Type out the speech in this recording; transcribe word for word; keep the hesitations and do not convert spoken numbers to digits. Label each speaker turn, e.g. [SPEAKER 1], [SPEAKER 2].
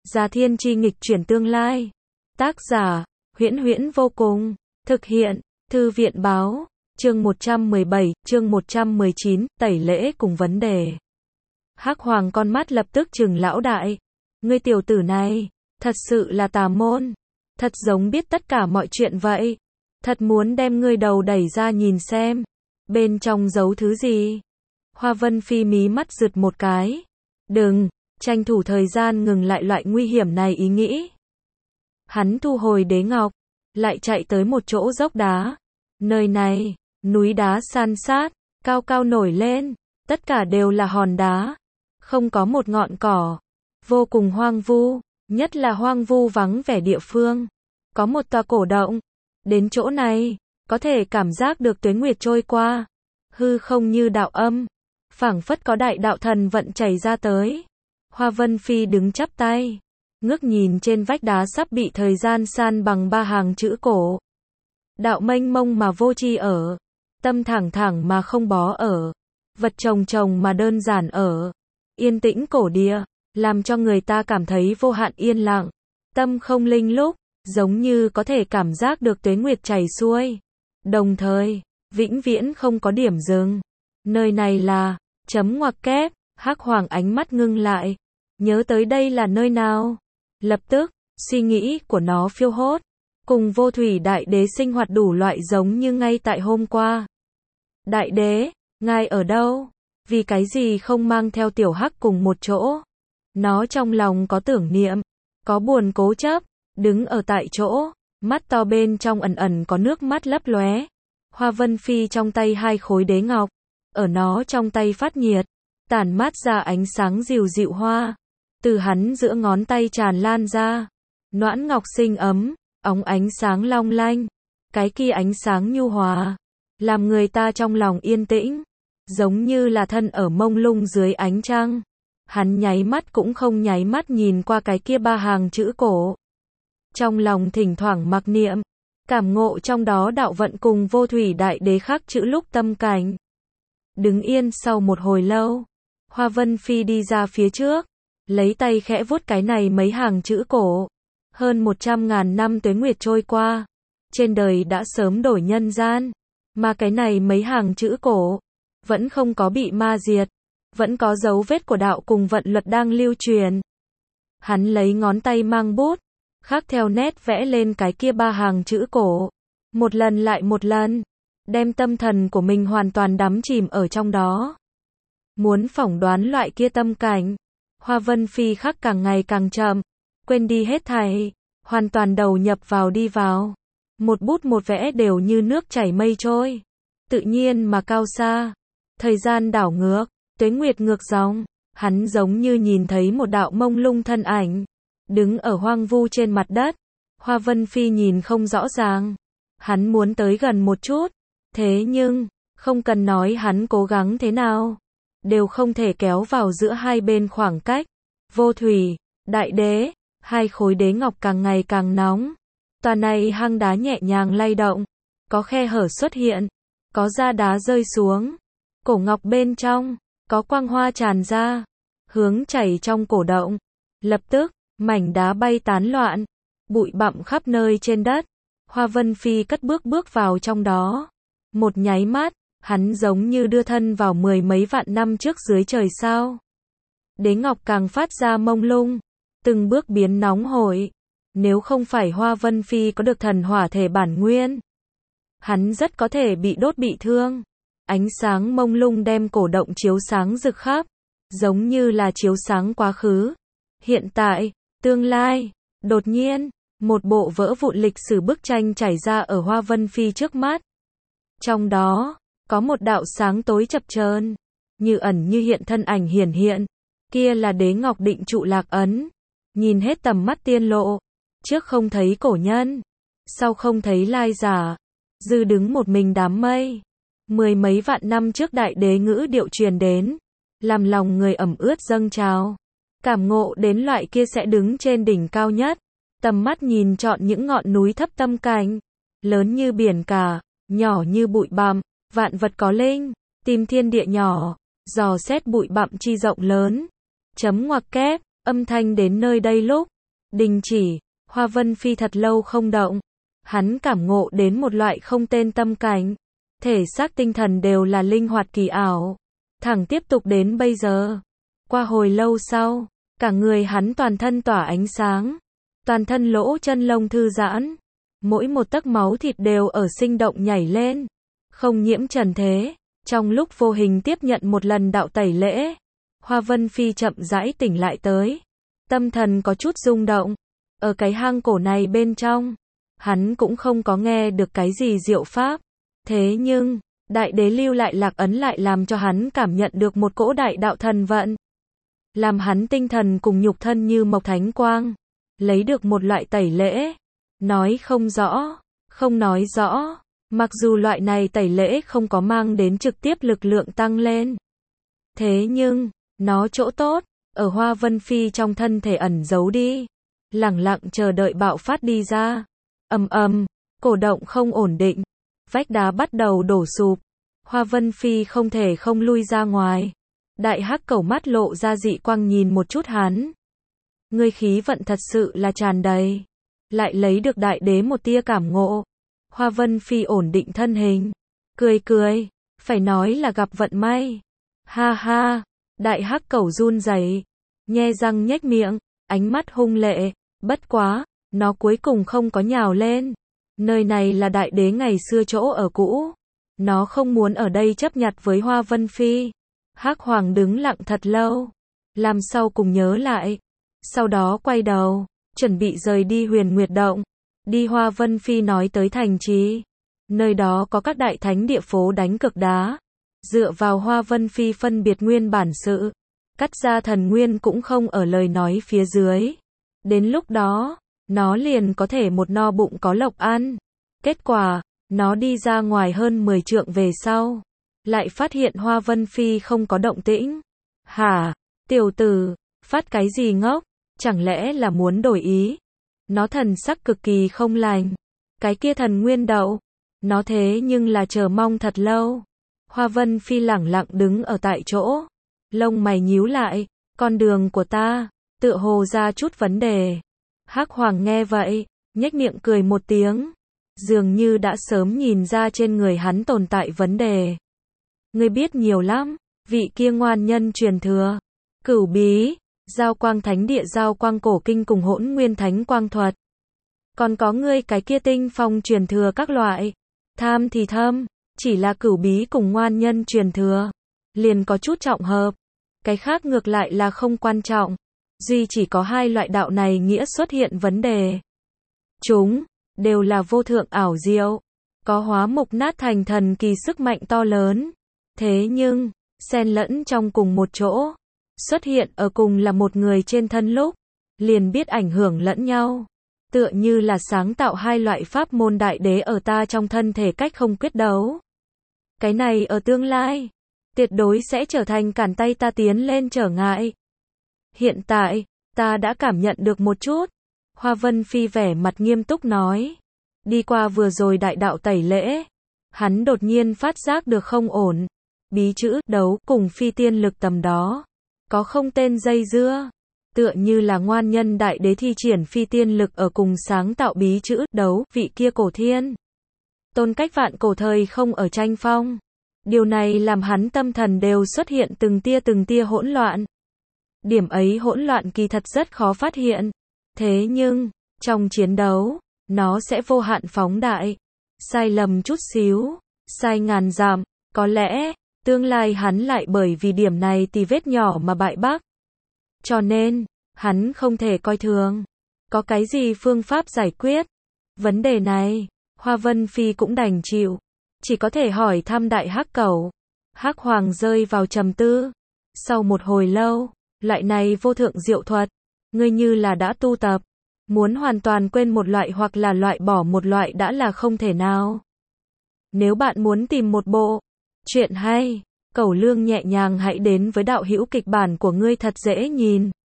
[SPEAKER 1] Già Thiên Chi nghịch chuyển tương lai. Tác giả, Huyễn Huyễn vô cùng. Thực hiện, Thư viện báo. Chương một trăm mười bảy, chương một trăm mười chín, tẩy lễ cùng vấn đề. Hắc Hoàng con mắt lập tức trừng lão đại. Ngươi tiểu tử này, thật sự là tà môn. Thật giống biết tất cả mọi chuyện vậy. Thật muốn đem ngươi đầu đẩy ra nhìn xem. Bên trong giấu thứ gì? Hoa Vân Phi mí mắt rực một cái. Đừng, tranh thủ thời gian ngừng lại loại nguy hiểm này ý nghĩ. Hắn thu hồi đế ngọc, lại chạy tới một chỗ dốc đá. Nơi này, núi đá san sát, cao cao nổi lên, tất cả đều là hòn đá, không có một ngọn cỏ, vô cùng hoang vu, nhất là hoang vu vắng vẻ địa phương. Có một tòa cổ động, đến chỗ này, có thể cảm giác được tuế nguyệt trôi qua, hư không như đạo âm, phảng phất có đại đạo thần vận chảy ra tới. Hoa Vân Phi đứng chắp tay, ngước nhìn trên vách đá sắp bị thời gian san bằng ba hàng chữ cổ. Đạo mênh mông mà vô tri ở, tâm thẳng thẳng mà không bó ở, vật trồng trồng mà đơn giản ở, yên tĩnh cổ địa, làm cho người ta cảm thấy vô hạn yên lặng, tâm không linh lúc, giống như có thể cảm giác được tuế nguyệt chảy xuôi, đồng thời, vĩnh viễn không có điểm dừng. Nơi này là, chấm ngoặc kép, Hắc Hoàng ánh mắt ngưng lại, nhớ tới đây là nơi nào. Lập tức, suy nghĩ của nó phiêu hốt, cùng Vô Thủy Đại Đế sinh hoạt đủ loại giống như ngay tại hôm qua. Đại Đế, ngài ở đâu? Vì cái gì không mang theo tiểu Hắc cùng một chỗ? Nó trong lòng có tưởng niệm, có buồn cố chấp, đứng ở tại chỗ, mắt to bên trong ẩn ẩn có nước mắt lấp lóe. Hoa Vân Phi trong tay hai khối đế ngọc, ở nó trong tay phát nhiệt, tản mát ra ánh sáng dịu dịu hoa, từ hắn giữa ngón tay tràn lan ra, noãn ngọc xinh ấm, óng ánh sáng long lanh, cái kia ánh sáng nhu hòa, làm người ta trong lòng yên tĩnh, giống như là thân ở mông lung dưới ánh trăng. Hắn nháy mắt cũng không nháy mắt nhìn qua cái kia ba hàng chữ cổ, trong lòng thỉnh thoảng mặc niệm, cảm ngộ trong đó đạo vận cùng Vô Thủy Đại Đế khắc chữ lúc tâm cảnh. Đứng yên sau một hồi lâu, Hoa Vân Phi đi ra phía trước, lấy tay khẽ vuốt cái này mấy hàng chữ cổ. Hơn một trăm ngàn năm tuế nguyệt trôi qua, trên đời đã sớm đổi nhân gian, mà cái này mấy hàng chữ cổ, vẫn không có bị ma diệt, vẫn có dấu vết của đạo cùng vận luật đang lưu truyền. Hắn lấy ngón tay mang bút, khắc theo nét vẽ lên cái kia ba hàng chữ cổ, một lần lại một lần, đem tâm thần của mình hoàn toàn đắm chìm ở trong đó. Muốn phỏng đoán loại kia tâm cảnh, Hoa Vân Phi khắc càng ngày càng chậm, quên đi hết thảy, hoàn toàn đầu nhập vào đi vào. Một bút một vẽ đều như nước chảy mây trôi, tự nhiên mà cao xa. Thời gian đảo ngược, tuế nguyệt ngược dòng, hắn giống như nhìn thấy một đạo mông lung thân ảnh, đứng ở hoang vu trên mặt đất. Hoa Vân Phi nhìn không rõ ràng, hắn muốn tới gần một chút, thế nhưng, không cần nói hắn cố gắng thế nào, đều không thể kéo vào giữa hai bên khoảng cách. Vô Thủy, Đại Đế, hai khối đế ngọc càng ngày càng nóng. Tòa này hang đá nhẹ nhàng lay động, có khe hở xuất hiện, có da đá rơi xuống, cổ ngọc bên trong, có quang hoa tràn ra, hướng chảy trong cổ động. Lập tức, mảnh đá bay tán loạn, bụi bặm khắp nơi trên đất. Hoa Vân Phi cất bước bước vào trong đó. Một nháy mắt, hắn giống như đưa thân vào mười mấy vạn năm trước dưới trời sao. Đế ngọc càng phát ra mông lung, từng bước biến nóng hổi. Nếu không phải Hoa Vân Phi có được thần hỏa thể bản nguyên, hắn rất có thể bị đốt bị thương. Ánh sáng mông lung đem cổ động chiếu sáng rực khắp, giống như là chiếu sáng quá khứ, hiện tại, tương lai. Đột nhiên, một bộ vỡ vụn lịch sử bức tranh chảy ra ở Hoa Vân Phi trước mắt. Trong đó, có một đạo sáng tối chập chờn, như ẩn như hiện thân ảnh hiển hiện, kia là đế ngọc định trụ lạc ấn. Nhìn hết tầm mắt tiên lộ, trước không thấy cổ nhân, sau không thấy lai giả, dư đứng một mình đám mây. Mười mấy vạn năm trước đại đế ngữ điệu truyền đến, làm lòng người ẩm ướt dâng trào, cảm ngộ đến loại kia sẽ đứng trên đỉnh cao nhất, tầm mắt nhìn trọn những ngọn núi thấp tâm cảnh, lớn như biển cả, nhỏ như bụi bặm, vạn vật có linh, tìm thiên địa nhỏ, dò xét bụi bặm chi rộng lớn. Chấm ngoặc kép, âm thanh đến nơi đây lúc, Đình chỉ, Hoa Vân Phi thật lâu không động. Hắn cảm ngộ đến một loại không tên tâm cảnh. Thể xác tinh thần đều là linh hoạt kỳ ảo. Thẳng tiếp tục đến bây giờ. Qua hồi lâu sau, cả người hắn toàn thân tỏa ánh sáng. Toàn thân lỗ chân lông thư giãn. Mỗi một tấc máu thịt đều ở sinh động nhảy lên. Không nhiễm trần thế. Trong lúc vô hình tiếp nhận một lần đạo tẩy lễ, Hoa Vân Phi chậm rãi tỉnh lại tới. Tâm thần có chút rung động. Ở cái hang cổ này bên trong, hắn cũng không có nghe được cái gì diệu pháp. Thế nhưng, đại đế lưu lại lạc ấn lại làm cho hắn cảm nhận được một cỗ đại đạo thần vận. Làm hắn tinh thần cùng nhục thân như mộc thánh quang. Lấy được một loại tẩy lễ. Nói không rõ, không nói rõ. Mặc dù loại này tẩy lễ không có mang đến trực tiếp lực lượng tăng lên. Thế nhưng, nó chỗ tốt, ở Hoa Vân Phi trong thân thể ẩn giấu đi. Lẳng lặng chờ đợi bạo phát đi ra. Ầm ầm, cổ động không ổn định. Vách đá bắt đầu đổ sụp. Hoa Vân Phi không thể không lui ra ngoài. Đại hắc cẩu mắt lộ ra dị quang nhìn một chút hắn. Ngươi khí vận thật sự là tràn đầy. Lại lấy được đại đế một tia cảm ngộ. Hoa Vân Phi ổn định thân hình. Cười cười. Phải nói là gặp vận may. Ha ha. Đại hắc cẩu run rẩy, nhe răng nhếch miệng, ánh mắt hung lệ. Bất quá, nó cuối cùng không có nhào lên. Nơi này là đại đế ngày xưa chỗ ở cũ. Nó không muốn ở đây chấp nhặt với Hoa Vân Phi. Hắc Hoàng đứng lặng thật lâu. Làm sau cùng nhớ lại. Sau đó quay đầu, chuẩn bị rời đi Huyền Nguyệt Động. Đi Hoa Vân Phi nói tới thành trì. Nơi đó có các đại thánh địa phố đánh cực đá. Dựa vào Hoa Vân Phi phân biệt nguyên bản sự. Cắt ra thần nguyên cũng không ở lời nói phía dưới. Đến lúc đó, nó liền có thể một no bụng có lộc ăn. Kết quả, nó đi ra ngoài hơn mười trượng về sau. Lại phát hiện Hoa Vân Phi không có động tĩnh. Hả, tiểu tử, phát cái gì ngốc? Chẳng lẽ là muốn đổi ý? Nó thần sắc cực kỳ không lành. Cái kia thần nguyên đậu. Nó thế nhưng là chờ mong thật lâu. Hoa Vân Phi lẳng lặng đứng ở tại chỗ. Lông mày nhíu lại. Con đường của ta, tựa hồ ra chút vấn đề. Hắc Hoàng nghe vậy, nhếch miệng cười một tiếng. Dường như đã sớm nhìn ra trên người hắn tồn tại vấn đề. Ngươi biết nhiều lắm, vị kia ngoan nhân truyền thừa. Cửu bí, giao quang thánh địa giao quang cổ kinh cùng hỗn nguyên thánh quang thuật. Còn có ngươi cái kia tinh phong truyền thừa các loại. Tham thì thâm, chỉ là cửu bí cùng ngoan nhân truyền thừa. Liền có chút trọng hợp. Cái khác ngược lại là không quan trọng. Duy chỉ có hai loại đạo này nghĩa xuất hiện vấn đề. Chúng, đều là vô thượng ảo diệu. Có hóa mục nát thành thần kỳ sức mạnh to lớn. Thế nhưng, xen lẫn trong cùng một chỗ. Xuất hiện ở cùng là một người trên thân lúc. Liền biết ảnh hưởng lẫn nhau. Tựa như là sáng tạo hai loại pháp môn đại đế ở ta trong thân thể cách không quyết đấu. Cái này ở tương lai, tuyệt đối sẽ trở thành cản tay ta tiến lên trở ngại. Hiện tại, ta đã cảm nhận được một chút. Hoa Vân Phi vẻ mặt nghiêm túc nói. Đi qua vừa rồi đại đạo tẩy lễ. Hắn đột nhiên phát giác được không ổn. Bí chữ đấu cùng phi tiên lực tầm đó. Có không tên dây dưa. Tựa như là ngoan nhân đại đế thi triển phi tiên lực ở cùng sáng tạo bí chữ đấu vị kia cổ thiên. Tôn cách vạn cổ thời không ở tranh phong. Điều này làm hắn tâm thần đều xuất hiện từng tia từng tia hỗn loạn. Điểm ấy hỗn loạn kỳ thật rất khó phát hiện. Thế nhưng, trong chiến đấu, nó sẽ vô hạn phóng đại. Sai lầm chút xíu, sai ngàn dặm, có lẽ, tương lai hắn lại bởi vì điểm này tì vết nhỏ mà bại bắc. Cho nên, hắn không thể coi thường. Có cái gì phương pháp giải quyết? Vấn đề này, Hoa Vân Phi cũng đành chịu. Chỉ có thể hỏi thăm đại hắc cẩu. Hắc Hoàng rơi vào trầm tư. Sau một hồi lâu, loại này vô thượng diệu thuật, ngươi như là đã tu tập. Muốn hoàn toàn quên một loại hoặc là loại bỏ một loại đã là không thể nào. Nếu bạn muốn tìm một bộ chuyện hay, Cẩu Lương nhẹ nhàng hãy đến với đạo hữu kịch bản của ngươi thật dễ nhìn.